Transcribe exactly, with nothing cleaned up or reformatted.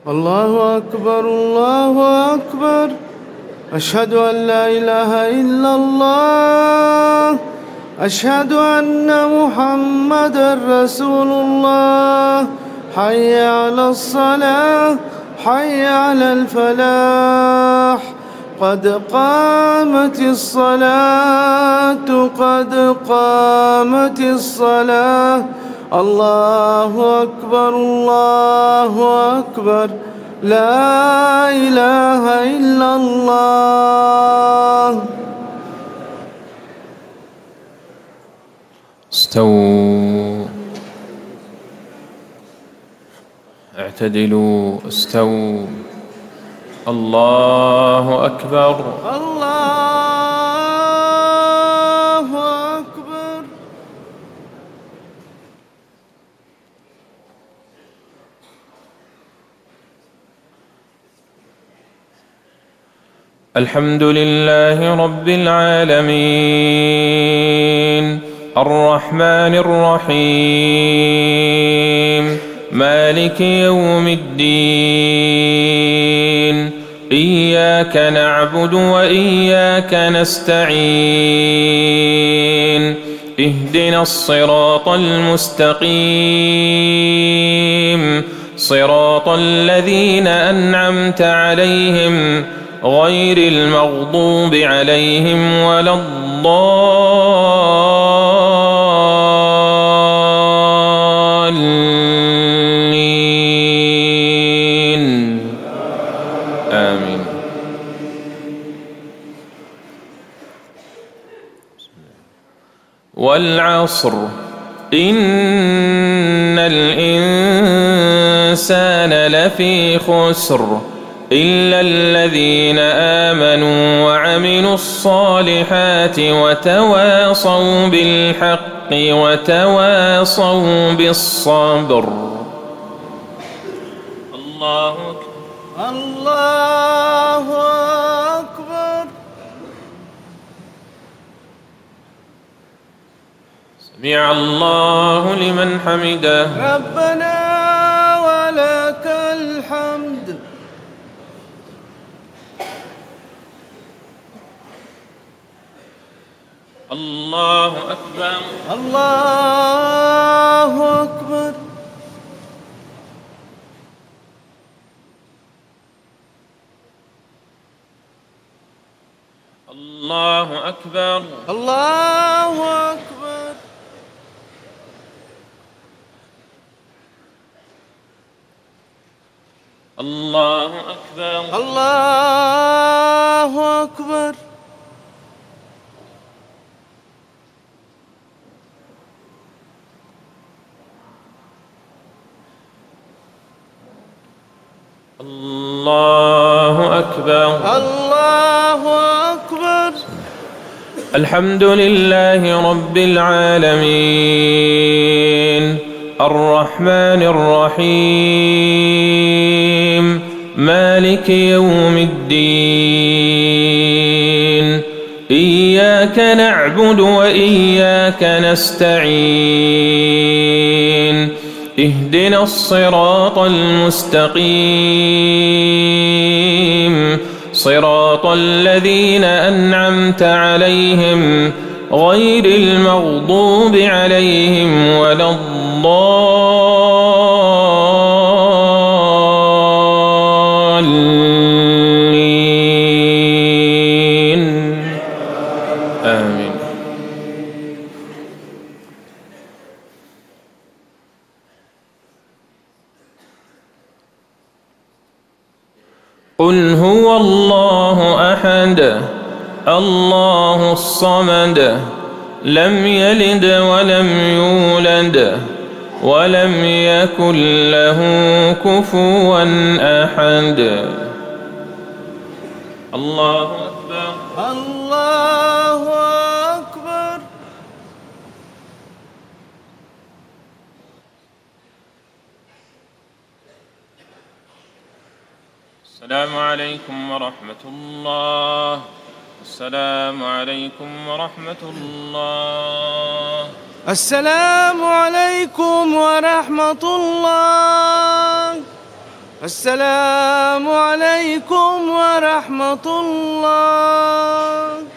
الله أكبر الله أكبر. أشهد أن لا إله إلا الله. أشهد أن محمدًا رسول الله. حي على الصلاة حي على الفلاح. قد قامت الصلاة قد قامت الصلاة. الله أكبر الله أكبر. لا إله إلا الله. استووا، اعتدلوا، استووا. الله أكبر الله أكبر. الحمد لله رب العالمين الرحمن الرحيم مالك يوم الدين. إياك نعبد وإياك نستعين. اهدنا الصراط المستقيم صراط الذين أنعمت عليهم غير المغضوب عليهم ولا الضالين. آمين. والعصر إن الإنسان لفي خسر إلا الذين آمنوا وعملوا الصالحات وتواصوا بالحق وتواصوا بالصبر. الله أكبر الله أكبر. سمع الله لمن حمده. ربنا ولك الحمد. الله أكبر الله أكبر. الله أكبر الله أكبر. الله أكبر الله أكبر. الله أكبر الله أكبر. الحمد لله رب العالمين الرحمن الرحيم مالك يوم الدين. إياك نعبد وإياك نستعين. اهدنا الصراط المستقيم صراط الذين أنعمت عليهم غير المغضوب عليهم ولا الضالين. آمين. قل هو الله أحد الله الصمد لم يلد ولم يولد ولم يكن له كفوا أحد. الله أكبر الله أكبر. السلام عليكم ورحمة الله. السلام عليكم ورحمة الله. السلام عليكم ورحمة الله. السلام عليكم ورحمة الله.